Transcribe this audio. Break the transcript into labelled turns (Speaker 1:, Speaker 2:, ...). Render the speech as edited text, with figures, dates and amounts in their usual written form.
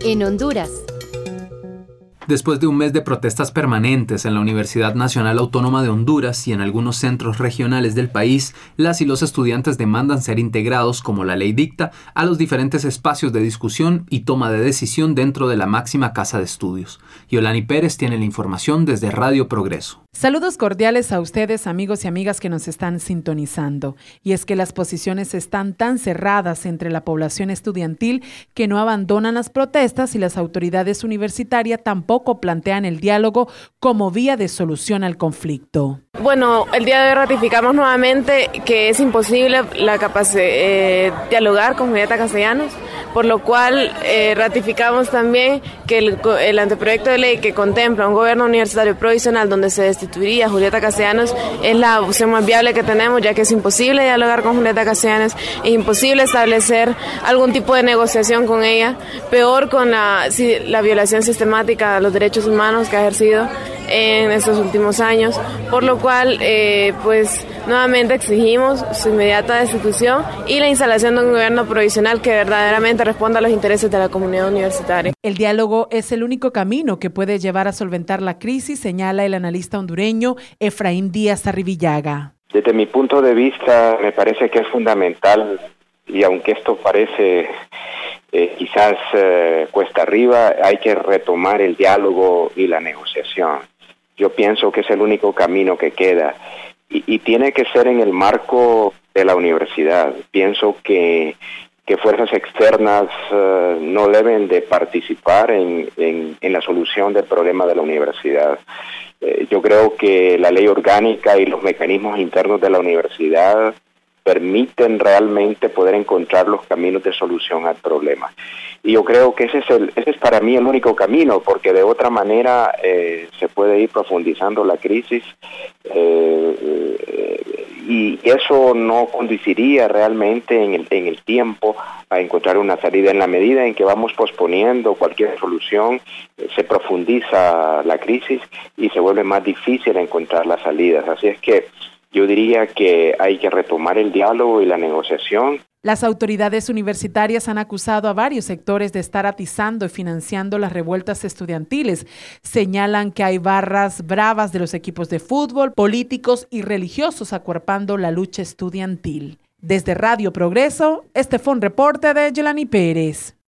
Speaker 1: En Honduras.
Speaker 2: Después de un mes de protestas permanentes en la Universidad Nacional Autónoma de Honduras y en algunos centros regionales del país, las y los estudiantes demandan ser integrados, como la ley dicta, a los diferentes espacios de discusión y toma de decisión dentro de la máxima casa de estudios. Yolani Pérez tiene la información desde Radio Progreso.
Speaker 3: Saludos cordiales a ustedes, amigos y amigas que nos están sintonizando. Y es que las posiciones están tan cerradas entre la población estudiantil que no abandonan las protestas y las autoridades universitarias tampoco plantean el diálogo como vía de solución al conflicto.
Speaker 4: Bueno, el día de hoy ratificamos nuevamente que es imposible dialogar con Julieta Castellanos, por lo cual ratificamos también que el anteproyecto de ley que contempla un gobierno universitario provisional donde se destituiría a Julieta Castellanos es la opción más viable que tenemos, ya que es imposible dialogar con Julieta Castellanos, es imposible establecer algún tipo de negociación con ella, peor con la violación sistemática de los derechos humanos que ha ejercido en estos últimos años, por lo cual nuevamente exigimos su inmediata destitución y la instalación de un gobierno provisional que verdaderamente responda a los intereses de la comunidad universitaria.
Speaker 3: El diálogo es el único camino que puede llevar a solventar la crisis, señala el analista hondureño Efraín Díaz Arribillaga.
Speaker 5: Desde mi punto de vista, me parece que es fundamental, y aunque esto parece quizás cuesta arriba, hay que retomar el diálogo y la negociación. Yo pienso que es el único camino que queda y tiene que ser en el marco de la universidad. Pienso que fuerzas externas no deben de participar en la solución del problema de la universidad. Yo creo que la ley orgánica y los mecanismos internos de la universidad permiten realmente poder encontrar los caminos de solución al problema. Y yo creo que ese es para mí el único camino, porque de otra manera se puede ir profundizando la crisis y eso no conduciría realmente en el tiempo a encontrar una salida. En la medida en que vamos posponiendo cualquier solución, se profundiza la crisis y se vuelve más difícil encontrar las salidas. Así es que yo diría que hay que retomar el diálogo y la negociación.
Speaker 3: Las autoridades universitarias han acusado a varios sectores de estar atizando y financiando las revueltas estudiantiles. Señalan que hay barras bravas de los equipos de fútbol, políticos y religiosos acuerpando la lucha estudiantil. Desde Radio Progreso, este fue un reporte de Yolani Pérez.